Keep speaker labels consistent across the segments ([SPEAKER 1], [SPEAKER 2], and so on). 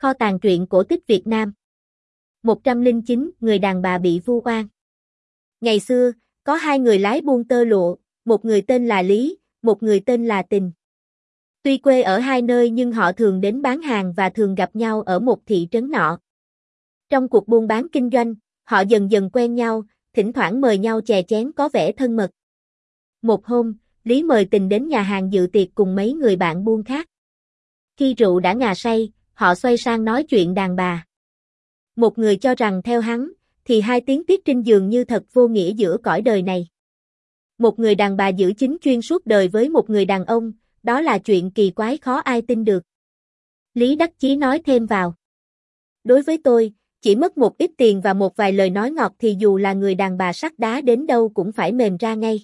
[SPEAKER 1] Kho tàng truyện cổ tích Việt Nam. 109, người đàn bà bị vu oan. Ngày xưa, có hai người lái buôn tơ lụa, một người tên là Lý, một người tên là Tình. Tuy quê ở hai nơi nhưng họ thường đến bán hàng và thường gặp nhau ở một thị trấn nọ. Trong cuộc buôn bán kinh doanh, họ dần dần quen nhau, thỉnh thoảng mời nhau chè chén có vẻ thân mật. Một hôm, Lý mời Tình đến nhà hàng dự tiệc cùng mấy người bạn buôn khác. Khi rượu đã ngà say, họ xoay sang nói chuyện đàn bà. Một người cho rằng theo hắn, thì hai tiếng tiết trinh dường như thật vô nghĩa giữa cõi đời này. Một người đàn bà giữ chính chuyên suốt đời với một người đàn ông, đó là chuyện kỳ quái khó ai tin được. Lý đắc chí nói thêm vào. Đối với tôi, chỉ mất một ít tiền và một vài lời nói ngọt thì dù là người đàn bà sắt đá đến đâu cũng phải mềm ra ngay.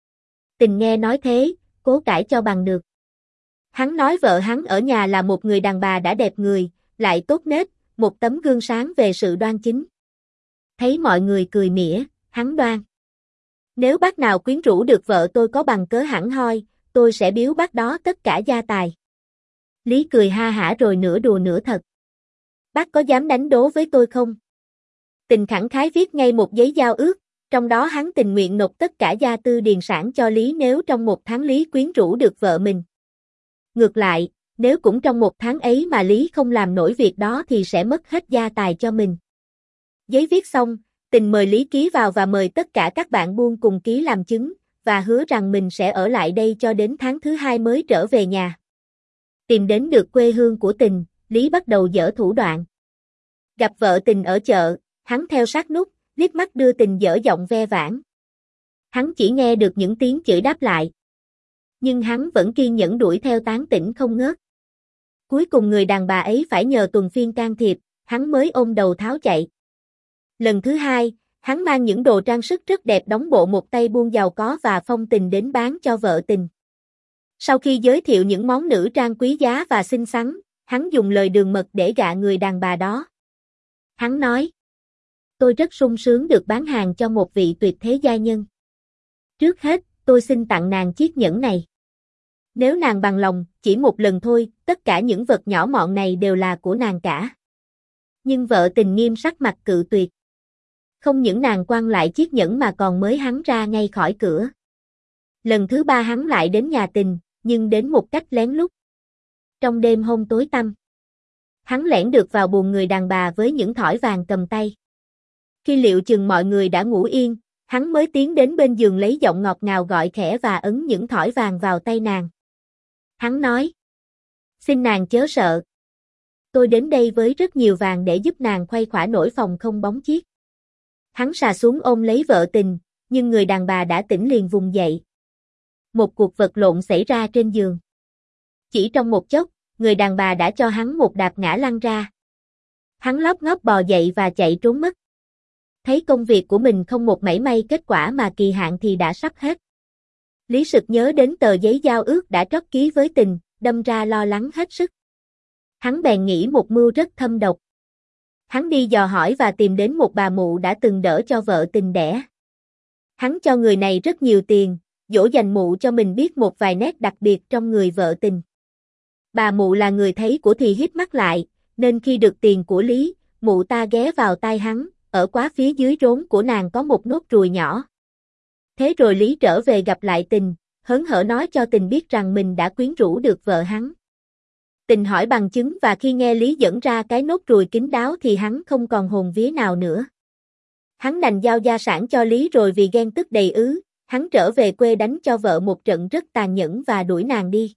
[SPEAKER 1] Tình nghe nói thế, cố cãi cho bằng được. Hắn nói vợ hắn ở nhà là một người đàn bà đã đẹp người, lại tốt nết, một tấm gương sáng về sự đoan chính. Thấy mọi người cười mỉa, hắn đoan. Nếu bác nào quyến rũ được vợ tôi có bằng cớ hẳn hoi, tôi sẽ biếu bác đó tất cả gia tài. Lý cười ha hả rồi nửa đùa nửa thật. Bác có dám đánh đố với tôi không? Tình khẳng khái viết ngay một giấy giao ước, trong đó hắn tình nguyện nộp tất cả gia tư điền sản cho Lý nếu trong một tháng Lý quyến rũ được vợ mình. Ngược lại, nếu cũng trong một tháng ấy mà Lý không làm nổi việc đó thì sẽ mất hết gia tài cho mình. Giấy viết xong, Tình mời Lý ký vào và mời tất cả các bạn buôn cùng ký làm chứng, và hứa rằng mình sẽ ở lại đây cho đến tháng thứ 2 mới trở về nhà. Tìm đến được quê hương của Tình, Lý bắt đầu giở thủ đoạn. Gặp vợ Tình ở chợ, hắn theo sát nút, liếc mắt đưa Tình dở giọng ve vãn. Hắn chỉ nghe được những tiếng chửi đáp lại. Nhưng hắn vẫn kiên nhẫn đuổi theo tán tỉnh không ngớt. Cuối cùng người đàn bà ấy phải nhờ tuần phiên can thiệp, hắn mới ôm đầu tháo chạy. Lần thứ hai, hắn mang những đồ trang sức rất đẹp đóng bộ một tay buôn giàu có và phong tình đến bán cho vợ Tình. Sau khi giới thiệu những món nữ trang quý giá và xinh xắn, hắn dùng lời đường mật để gạ người đàn bà đó. Hắn nói, tôi rất sung sướng được bán hàng cho một vị tuyệt thế giai nhân. Trước hết, tôi xin tặng nàng chiếc nhẫn này. Nếu nàng bằng lòng, chỉ một lần thôi, tất cả những vật nhỏ mọn này đều là của nàng cả. Nhưng vợ Tình nghiêm sắc mặt cự tuyệt. Không những nàng quăng lại chiếc nhẫn mà còn mới hắn ra ngay khỏi cửa. Lần thứ ba hắn lại đến nhà Tình, nhưng đến một cách lén lút. Trong đêm hôm tối tăm, hắn lẻn được vào buồng người đàn bà với những thỏi vàng cầm tay. Khi liệu chừng mọi người đã ngủ yên, hắn mới tiến đến bên giường lấy giọng ngọt ngào gọi khẽ và ấn những thỏi vàng vào tay nàng. Hắn nói, xin nàng chớ sợ. Tôi đến đây với rất nhiều vàng để giúp nàng khuây khỏa nỗi phòng không bóng chiếc. Hắn sà xuống ôm lấy vợ Tình, nhưng người đàn bà đã tỉnh liền vùng dậy. Một cuộc vật lộn xảy ra trên giường. Chỉ trong một chốc, người đàn bà đã cho hắn một đạp ngã lăn ra. Hắn lóp ngóp bò dậy và chạy trốn mất. Thấy công việc của mình không một mảy may kết quả mà kỳ hạn thì đã sắp hết. Lý sực nhớ đến tờ giấy giao ước đã trót ký với Tình, đâm ra lo lắng hết sức. Hắn bèn nghĩ một mưu rất thâm độc. Hắn đi dò hỏi và tìm đến một bà mụ đã từng đỡ cho vợ Tình đẻ. Hắn cho người này rất nhiều tiền, dỗ dành mụ cho mình biết một vài nét đặc biệt trong người vợ Tình. Bà mụ là người thấy của thì híp mắt lại, nên khi được tiền của Lý, mụ ta ghé vào tai hắn, ở quá phía dưới rốn của nàng có một nốt ruồi nhỏ. Thế rồi Lý trở về gặp lại Tình, hớn hở nói cho Tình biết rằng mình đã quyến rũ được vợ hắn. Tình hỏi bằng chứng và khi nghe Lý dẫn ra cái nốt ruồi kín đáo thì hắn không còn hồn vía nào nữa. Hắn đành giao gia sản cho Lý rồi vì ghen tức đầy ứ, hắn trở về quê đánh cho vợ một trận rất tàn nhẫn và đuổi nàng đi.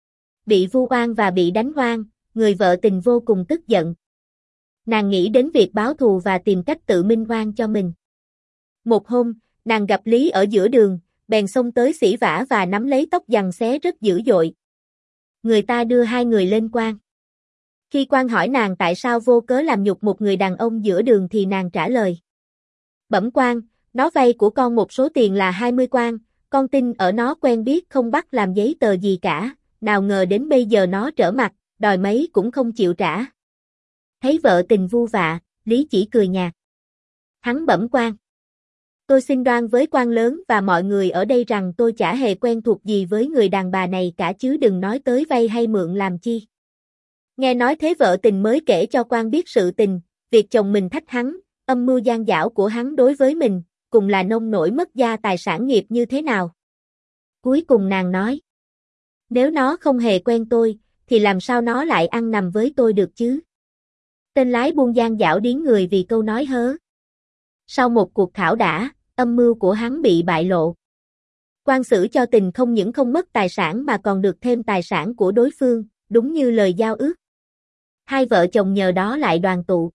[SPEAKER 1] Bị vu oan và bị đánh oan, người vợ Tình vô cùng tức giận. Nàng nghĩ đến việc báo thù và tìm cách tự minh oan cho mình. Một hôm, nàng gặp Lý ở giữa đường, bèn xông tới xỉ vả và nắm lấy tóc giằng xé rất dữ dội. Người ta đưa hai người lên quan. Khi quan hỏi nàng tại sao vô cớ làm nhục một người đàn ông giữa đường thì nàng trả lời. Bẩm quan, nó vay của con một số tiền là 20 quan, con tin ở nó quen biết không bắt làm giấy tờ gì cả, nào ngờ đến bây giờ nó trở mặt, đòi mấy cũng không chịu trả. Thấy vợ Tình vu vạ, Lý chỉ cười nhạt. Hắn bẩm quan. Tôi xin đoan với quan lớn và mọi người ở đây rằng tôi chả hề quen thuộc gì với người đàn bà này cả chứ đừng nói tới vay hay mượn làm chi. Nghe nói thế vợ tình mới kể cho quan biết sự tình, việc chồng mình thách hắn, âm mưu gian dảo của hắn đối với mình, cùng là nông nổi mất gia tài sản nghiệp như thế nào. Cuối cùng nàng nói, nếu nó không hề quen tôi, thì làm sao nó lại ăn nằm với tôi được chứ? Tên lái buôn gian dảo điếng người vì câu nói hớ. Sau một cuộc thảo đả, âm mưu của hắn bị bại lộ. Quan xử cho tình không những không mất tài sản mà còn được thêm tài sản của đối phương, đúng như lời giao ước. Hai vợ chồng nhờ đó lại đoàn tụ.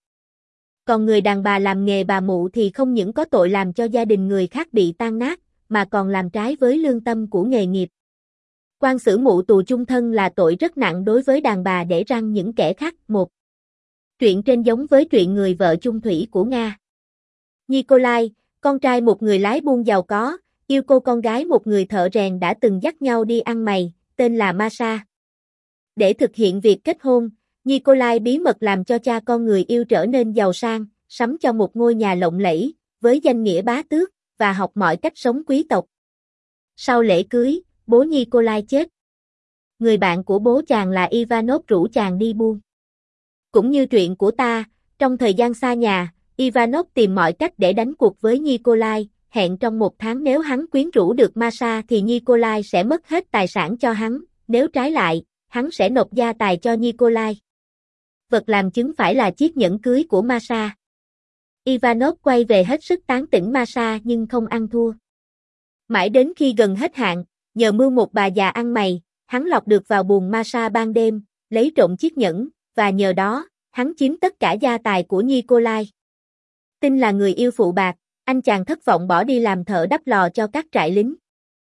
[SPEAKER 1] Còn người đàn bà làm nghề bà mụ thì không những có tội làm cho gia đình người khác bị tan nát, mà còn làm trái với lương tâm của nghề nghiệp. Quan xử mụ tù chung thân là tội rất nặng đối với đàn bà để răng những kẻ khác. Một truyện trên giống với truyện người vợ chung thủy của Nga. Nikolai, con trai một người lái buôn giàu có, yêu cô con gái một người thợ rèn đã từng dắt nhau đi ăn mày, tên là Masha. Để thực hiện việc kết hôn, Nikolai bí mật làm cho cha con người yêu trở nên giàu sang, sắm cho một ngôi nhà lộng lẫy, với danh nghĩa bá tước, và học mọi cách sống quý tộc. Sau lễ cưới, bố Nikolai chết. Người bạn của bố chàng là Ivanov rủ chàng đi buôn. Cũng như truyện của ta, trong thời gian xa nhà, Ivanov tìm mọi cách để đánh cuộc với Nikolai, hẹn trong 1 tháng nếu hắn quyến rũ được Masha thì Nikolai sẽ mất hết tài sản cho hắn, nếu trái lại, hắn sẽ nộp gia tài cho Nikolai. Vật làm chứng phải là chiếc nhẫn cưới của Masha. Ivanov quay về hết sức tán tỉnh Masha nhưng không ăn thua. Mãi đến khi gần hết hạn, nhờ mưu một bà già ăn mày, hắn lọt được vào buồng Masha ban đêm, lấy trộm chiếc nhẫn, và nhờ đó, hắn chiếm tất cả gia tài của Nikolai. Tin là người yêu phụ bạc, anh chàng thất vọng bỏ đi làm thợ đắp lò cho các trại lính.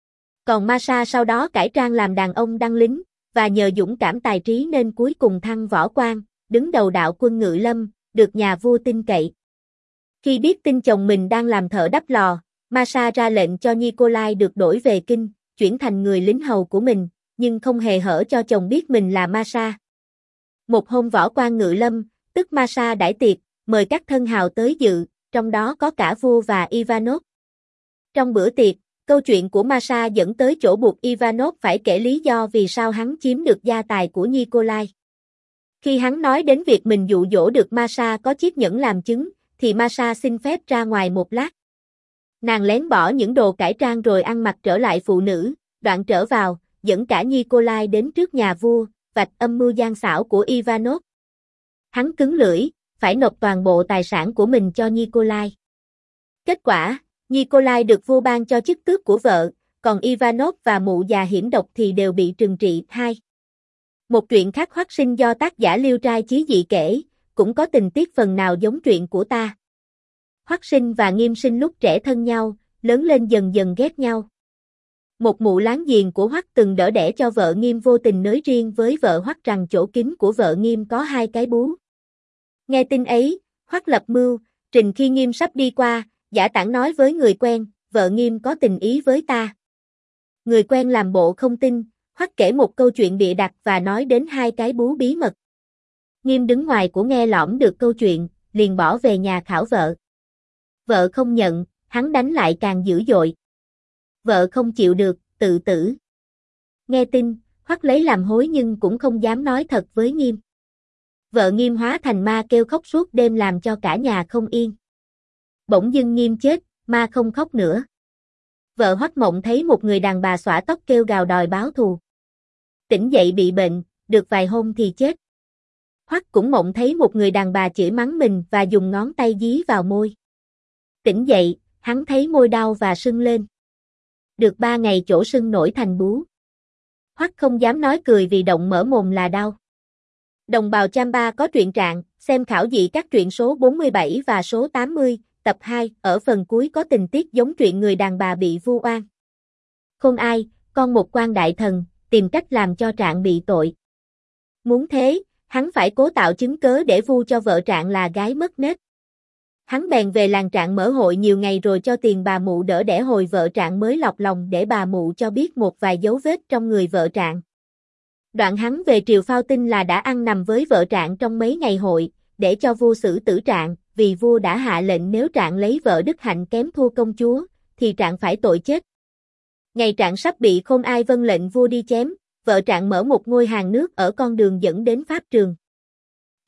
[SPEAKER 1] Còn Masha sau đó cải trang làm đàn ông đăng lính, và nhờ dũng cảm tài trí nên cuối cùng thăng võ quan, đứng đầu đạo quân Ngự Lâm, được nhà vua tin cậy. Khi biết tin chồng mình đang làm thợ đắp lò, Masha ra lệnh cho Nikolai được đổi về kinh, chuyển thành người lính hầu của mình, nhưng không hề hở cho chồng biết mình là Masha. Một hôm võ quan Ngự Lâm, tức Masha đãi tiệc, mời các thân hào tới dự, trong đó có cả vua và Ivanov. Trong bữa tiệc, câu chuyện của Masha dẫn tới chỗ buộc Ivanov phải kể lý do vì sao hắn chiếm được gia tài của Nikolai. Khi hắn nói đến việc mình dụ dỗ được Masha có chiếc nhẫn làm chứng, thì Masha xin phép ra ngoài một lát. Nàng lén bỏ những đồ cải trang rồi ăn mặc trở lại phụ nữ, đoạn trở vào, dẫn cả Nikolai đến trước nhà vua, vạch âm mưu gian xảo của Ivanov. Hắn cứng lưỡi, phải nộp toàn bộ tài sản của mình cho Nikolai. Kết quả, Nikolai được vua ban cho chức tước của vợ, còn Ivanov và mụ già hiểm độc thì đều bị trừng trị. 2. Một truyện khác Hoắc Sinh do tác giả Liêu Trai Chí Dị kể, cũng có tình tiết phần nào giống truyện của ta. Hoắc Sinh và Nghiêm Sinh lúc trẻ thân nhau, lớn lên dần dần ghét nhau. Một mụ láng giềng của Hoắc từng đỡ đẻ cho vợ Nghiêm vô tình nói riêng với vợ Hoắc rằng chỗ kín của vợ Nghiêm có 2 cái bú. Nghe tin ấy, Hoắc lập mưu, trình khi Nghiêm sắp đi qua, giả tảng nói với người quen, vợ Nghiêm có tình ý với ta. Người quen làm bộ không tin, Hoắc kể một câu chuyện bịa đặt và nói đến 2 cái bú bí mật. Nghiêm đứng ngoài của nghe lõm được câu chuyện, liền bỏ về nhà khảo vợ. Vợ không nhận, hắn đánh lại càng dữ dội. Vợ không chịu được, tự tử. Nghe tin, Hoắc lấy làm hối nhưng cũng không dám nói thật với Nghiêm. Vợ Nghiêm hóa thành ma kêu khóc suốt đêm làm cho cả nhà không yên. Bỗng dưng Nghiêm chết, ma không khóc nữa. Vợ Hoắc mộng thấy một người đàn bà xõa tóc kêu gào đòi báo thù. Tỉnh dậy bị bệnh, được vài hôm thì chết. Hoắc cũng mộng thấy một người đàn bà chửi mắng mình và dùng ngón tay dí vào môi. Tỉnh dậy, hắn thấy môi đau và sưng lên. Được 3 ngày chỗ sưng nổi thành bú. Hoắc không dám nói cười vì động mở mồm là đau. Đồng bào Champa có truyện trạng, xem khảo dị các truyện số 47 và số 80, tập 2, ở phần cuối có tình tiết giống truyện người đàn bà bị vu oan. Khôn Ai, con một quan đại thần, tìm cách làm cho Trạng bị tội. Muốn thế, hắn phải cố tạo chứng cớ để vu cho vợ Trạng là gái mất nết. Hắn bèn về làng Trạng mở hội nhiều ngày rồi cho tiền bà mụ đỡ đẻ hồi vợ Trạng mới lọc lòng để bà mụ cho biết một vài dấu vết trong người vợ Trạng. Đoạn hắn về triều phao tin là đã ăn nằm với vợ Trạng trong mấy ngày hội, để cho vua xử tử Trạng, vì vua đã hạ lệnh nếu Trạng lấy vợ đức hạnh kém thua công chúa, thì Trạng phải tội chết. Ngày Trạng sắp bị Khôn Ai vâng lệnh vua đi chém, vợ Trạng mở một ngôi hàng nước ở con đường dẫn đến pháp trường.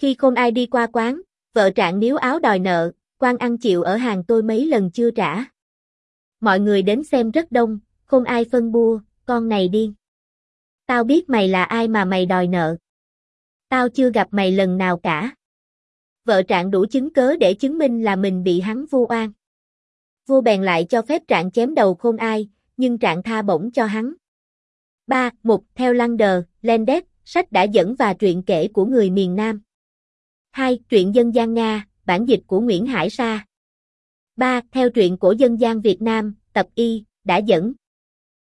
[SPEAKER 1] Khi không ai đi qua quán, vợ Trạng níu áo đòi nợ, quan ăn chịu ở hàng tôi mấy lần chưa trả. Mọi người đến xem rất đông, không ai phân bua, con này điên. Tao biết mày là ai mà mày đòi nợ. Tao chưa gặp mày lần nào cả. Vợ Trạng đủ chứng cớ để chứng minh là mình bị hắn vu oan. Vua bèn lại cho phép Trạng chém đầu Khôn Ai, nhưng Trạng tha bổng cho hắn. 3. Mục theo Lander, Landet, sách đã dẫn và truyện kể của người miền Nam. 2. Truyện dân gian Nga, bản dịch của Nguyễn Hải Sa. 3. Theo truyện của dân gian Việt Nam, tập Y, đã dẫn.